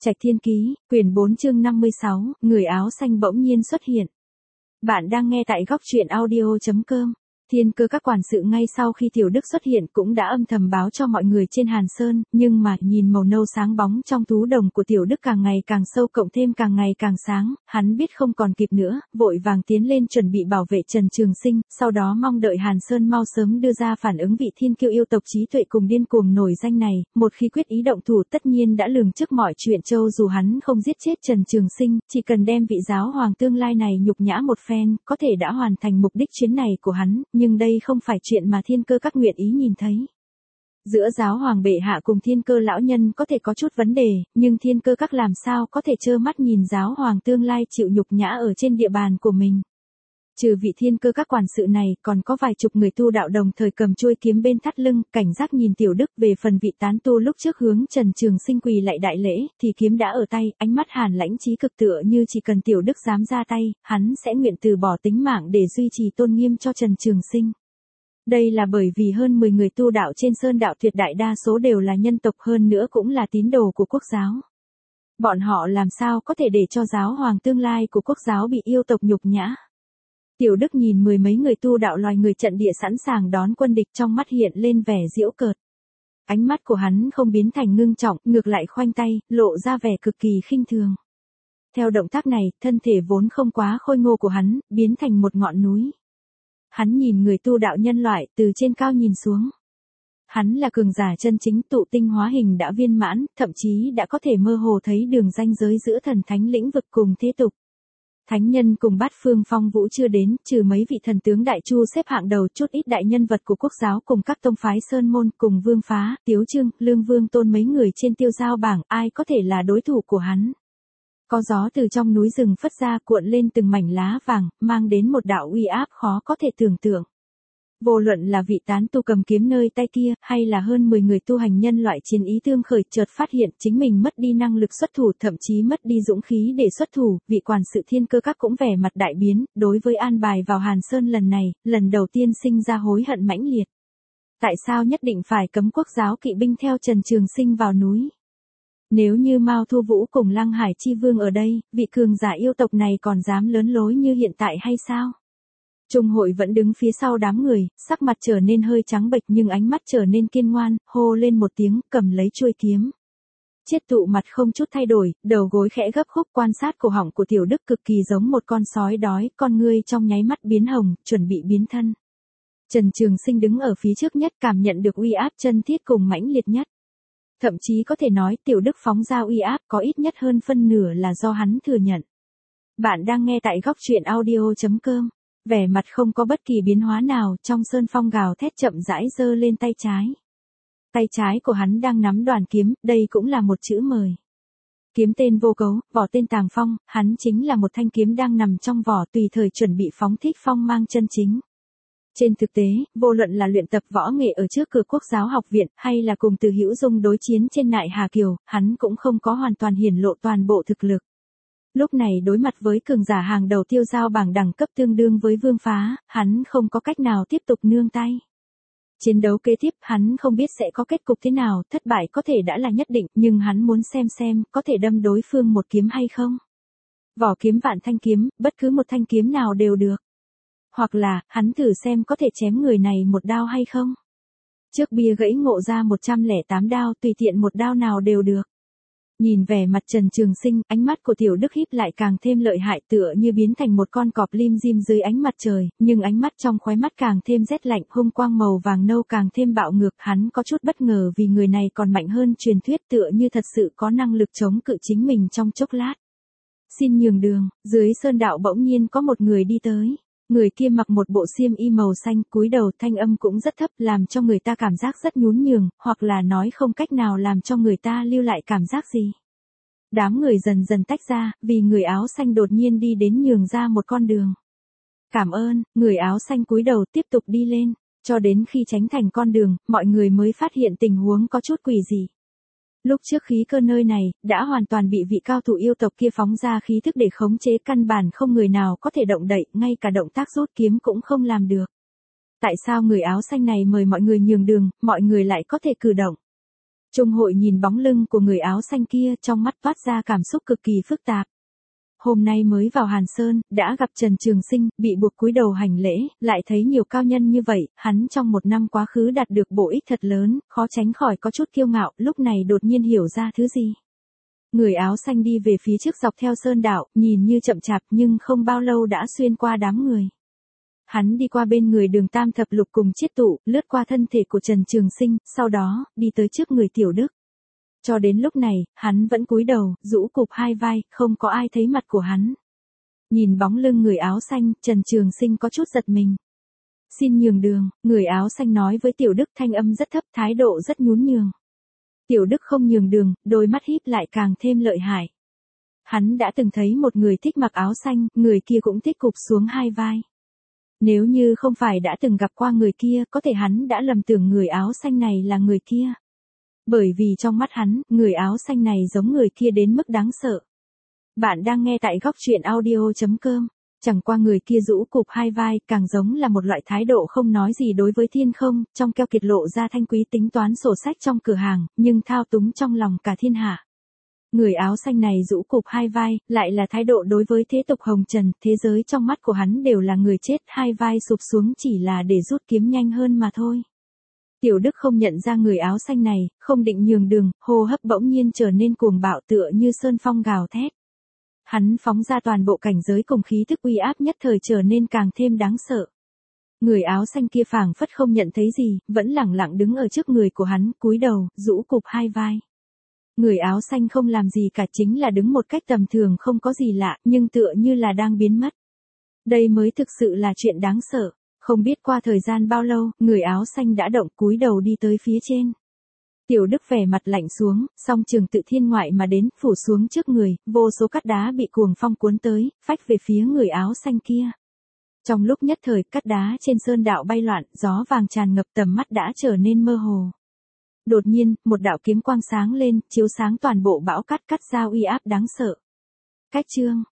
Trạch Thiên Ký, quyển 4 chương 56, người áo xanh bỗng nhiên xuất hiện. Bạn đang nghe tại góc truyện audio.com. Thiên Cơ các quản sự ngay sau khi Tiểu Đức xuất hiện cũng đã âm thầm báo cho mọi người trên Hàn Sơn, nhưng mà nhìn màu nâu sáng bóng trong tú đồng của Tiểu Đức càng ngày càng sâu cộng thêm càng ngày càng sáng, hắn biết không còn kịp nữa, vội vàng tiến lên chuẩn bị bảo vệ Trần Trường Sinh, sau đó mong đợi Hàn Sơn mau sớm đưa ra phản ứng vị thiên kiêu yêu tộc trí tuệ cùng điên cuồng nổi danh này, một khi quyết ý động thủ tất nhiên đã lường trước mọi chuyện châu dù hắn không giết chết Trần Trường Sinh, chỉ cần đem vị giáo hoàng tương lai này nhục nhã một phen, có thể đã hoàn thành mục đích chuyến này của hắn, nhưng đây không phải chuyện mà Thiên Cơ các nguyện ý nhìn thấy. Giữa giáo hoàng bệ hạ cùng Thiên Cơ lão nhân có thể có chút vấn đề, nhưng Thiên Cơ các làm sao có thể trơ mắt nhìn giáo hoàng tương lai chịu nhục nhã ở trên địa bàn của mình. Trừ vị Thiên Cơ các quản sự này, còn có vài chục người tu đạo đồng thời cầm chuôi kiếm bên thắt lưng, cảnh giác nhìn Tiểu Đức. Về phần vị tán tu lúc trước hướng Trần Trường Sinh quỳ lại đại lễ, thì kiếm đã ở tay, ánh mắt hàn lãnh chí cực tựa như chỉ cần Tiểu Đức dám ra tay, hắn sẽ nguyện từ bỏ tính mạng để duy trì tôn nghiêm cho Trần Trường Sinh. Đây là bởi vì hơn 10 người tu đạo trên sơn đạo tuyệt đại đa số đều là nhân tộc, hơn nữa cũng là tín đồ của quốc giáo. Bọn họ làm sao có thể để cho giáo hoàng tương lai của quốc giáo bị yêu tộc nhục nhã. Tiểu Đức nhìn mười mấy người tu đạo loài người trận địa sẵn sàng đón quân địch, trong mắt hiện lên vẻ giễu cợt. Ánh mắt của hắn không biến thành ngưng trọng, ngược lại khoanh tay, lộ ra vẻ cực kỳ khinh thường. Theo động tác này, thân thể vốn không quá khôi ngô của hắn, biến thành một ngọn núi. Hắn nhìn người tu đạo nhân loại, từ trên cao nhìn xuống. Hắn là cường giả chân chính, tụ tinh hóa hình đã viên mãn, thậm chí đã có thể mơ hồ thấy đường ranh giới giữa thần thánh lĩnh vực cùng thế tục. Thánh nhân cùng bát phương phong vũ chưa đến, trừ mấy vị thần tướng đại chu xếp hạng đầu, chút ít đại nhân vật của quốc giáo cùng các tông phái sơn môn cùng Vương Phá, Tiếu Trương, Lương Vương Tôn mấy người trên tiêu giao bảng, ai có thể là đối thủ của hắn. Có gió từ trong núi rừng phất ra cuộn lên từng mảnh lá vàng, mang đến một đạo uy áp khó có thể tưởng tượng. Vô luận là vị tán tu cầm kiếm nơi tay kia, hay là hơn 10 người tu hành nhân loại chiến ý tương khởi, chợt phát hiện chính mình mất đi năng lực xuất thủ, thậm chí mất đi dũng khí để xuất thủ, vị quản sự Thiên Cơ các cũng vẻ mặt đại biến, đối với an bài vào Hàn Sơn lần này, lần đầu tiên sinh ra hối hận mãnh liệt. Tại sao nhất định phải cấm quốc giáo kỵ binh theo Trần Trường Sinh vào núi? Nếu như Mao Thu Vũ cùng Lăng Hải Chi Vương ở đây, vị cường giả yêu tộc này còn dám lớn lối như hiện tại hay sao? Trung hội vẫn đứng phía sau đám người, sắc mặt trở nên hơi trắng bệch nhưng ánh mắt trở nên kiên ngoan, hô lên một tiếng, cầm lấy chuôi kiếm. Chiết Tụ mặt không chút thay đổi, đầu gối khẽ gấp khúc, quan sát cổ họng của Tiểu Đức cực kỳ giống một con sói đói, con ngươi trong nháy mắt biến hồng, chuẩn bị biến thân. Trần Trường Sinh đứng ở phía trước nhất, cảm nhận được uy áp chân thiết cùng mãnh liệt nhất. Thậm chí có thể nói Tiểu Đức phóng ra uy áp có ít nhất hơn phân nửa là do hắn thừa nhận. Bạn đang nghe tại góc truyện audio.com. Vẻ mặt không có bất kỳ biến hóa nào, trong sơn phong gào thét chậm rãi giơ lên tay trái. Tay trái của hắn đang nắm đoàn kiếm, đây cũng là một chữ mời. Kiếm tên vô cấu, vỏ tên tàng phong, hắn chính là một thanh kiếm đang nằm trong vỏ tùy thời chuẩn bị phóng thích phong mang chân chính. Trên thực tế, vô luận là luyện tập võ nghệ ở trước cửa quốc giáo học viện, hay là cùng Từ Hữu Dung đối chiến trên Nại Hà Kiều, hắn cũng không có hoàn toàn hiển lộ toàn bộ thực lực. Lúc này đối mặt với cường giả hàng đầu tiêu giao bảng đẳng cấp tương đương với Vương Phá, hắn không có cách nào tiếp tục nương tay. Chiến đấu kế tiếp hắn không biết sẽ có kết cục thế nào, thất bại có thể đã là nhất định, nhưng hắn muốn xem có thể đâm đối phương một kiếm hay không. Vỏ kiếm vạn thanh kiếm, bất cứ một thanh kiếm nào đều được. Hoặc là, hắn thử xem có thể chém người này một đao hay không. Trước bia gãy ngộ ra 108 đao, tùy tiện một đao nào đều được. Nhìn vẻ mặt Trần Trường Sinh, ánh mắt của Tiểu Đức híp lại càng thêm lợi hại, tựa như biến thành một con cọp lim dim dưới ánh mặt trời, nhưng ánh mắt trong khóe mắt càng thêm rét lạnh, hung quang màu vàng nâu càng thêm bạo ngược, hắn có chút bất ngờ vì người này còn mạnh hơn truyền thuyết, tựa như thật sự có năng lực chống cự chính mình trong chốc lát. Xin nhường đường, dưới sơn đạo bỗng nhiên có một người đi tới. Người kia mặc một bộ xiêm y màu xanh, cúi đầu, thanh âm cũng rất thấp, làm cho người ta cảm giác rất nhún nhường, hoặc là nói không cách nào làm cho người ta lưu lại cảm giác gì. Đám người dần dần tách ra, vì người áo xanh đột nhiên đi đến nhường ra một con đường. Cảm ơn, người áo xanh cúi đầu tiếp tục đi lên, cho đến khi tránh thành con đường, mọi người mới phát hiện tình huống có chút quỷ dị. Lúc trước khí cơ nơi này, đã hoàn toàn bị vị cao thủ yêu tộc kia phóng ra khí thức để khống chế, căn bản không người nào có thể động đậy, ngay cả động tác rút kiếm cũng không làm được. Tại sao người áo xanh này mời mọi người nhường đường, mọi người lại có thể cử động? Trung hội nhìn bóng lưng của người áo xanh kia, trong mắt toát ra cảm xúc cực kỳ phức tạp. Hôm nay mới vào Hàn Sơn, đã gặp Trần Trường Sinh, bị buộc cúi đầu hành lễ, lại thấy nhiều cao nhân như vậy, hắn trong một năm quá khứ đạt được bổ ích thật lớn, khó tránh khỏi có chút kiêu ngạo, lúc này đột nhiên hiểu ra thứ gì. Người áo xanh đi về phía trước dọc theo sơn đạo, nhìn như chậm chạp nhưng không bao lâu đã xuyên qua đám người. Hắn đi qua bên người Đường Tam Thập Lục cùng Chiết Tụ, lướt qua thân thể của Trần Trường Sinh, sau đó, đi tới trước người Tiểu Đức. Cho đến lúc này, hắn vẫn cúi đầu, rũ cụp hai vai, không có ai thấy mặt của hắn. Nhìn bóng lưng người áo xanh, Trần Trường Sinh có chút giật mình. Xin nhường đường, người áo xanh nói với Tiểu Đức, thanh âm rất thấp, thái độ rất nhún nhường. Tiểu Đức không nhường đường, đôi mắt híp lại càng thêm lợi hại. Hắn đã từng thấy một người thích mặc áo xanh, người kia cũng thích cụp xuống hai vai. Nếu như không phải đã từng gặp qua người kia, có thể hắn đã lầm tưởng người áo xanh này là người kia. Bởi vì trong mắt hắn, người áo xanh này giống người kia đến mức đáng sợ. Bạn đang nghe tại góc truyện audio.com. Chẳng qua người kia rũ cụp hai vai, càng giống là một loại thái độ không nói gì đối với thiên không, trong keo kiệt lộ ra thanh quý tính toán sổ sách trong cửa hàng, nhưng thao túng trong lòng cả thiên hạ. Người áo xanh này rũ cụp hai vai, lại là thái độ đối với thế tục hồng trần, thế giới trong mắt của hắn đều là người chết, hai vai sụp xuống chỉ là để rút kiếm nhanh hơn mà thôi. Tiểu Đức không nhận ra người áo xanh này, không định nhường đường, hô hấp bỗng nhiên trở nên cuồng bạo tựa như sơn phong gào thét. Hắn phóng ra toàn bộ cảnh giới cùng khí thức uy áp nhất thời trở nên càng thêm đáng sợ. Người áo xanh kia phảng phất không nhận thấy gì, vẫn lẳng lặng đứng ở trước người của hắn, cúi đầu, rũ cụp hai vai. Người áo xanh không làm gì cả, chính là đứng một cách tầm thường không có gì lạ, nhưng tựa như là đang biến mất. Đây mới thực sự là chuyện đáng sợ. Không biết qua thời gian bao lâu, người áo xanh đã động, cúi đầu đi tới phía trên. Tiểu Đức vẻ mặt lạnh xuống, song trường tự thiên ngoại mà đến, phủ xuống trước người, vô số cát đá bị cuồng phong cuốn tới, phách về phía người áo xanh kia. Trong lúc nhất thời, cát đá trên sơn đạo bay loạn, gió vàng tràn ngập, tầm mắt đã trở nên mơ hồ. Đột nhiên, một đạo kiếm quang sáng lên, chiếu sáng toàn bộ bão cát, cắt ra uy áp đáng sợ. Cách chương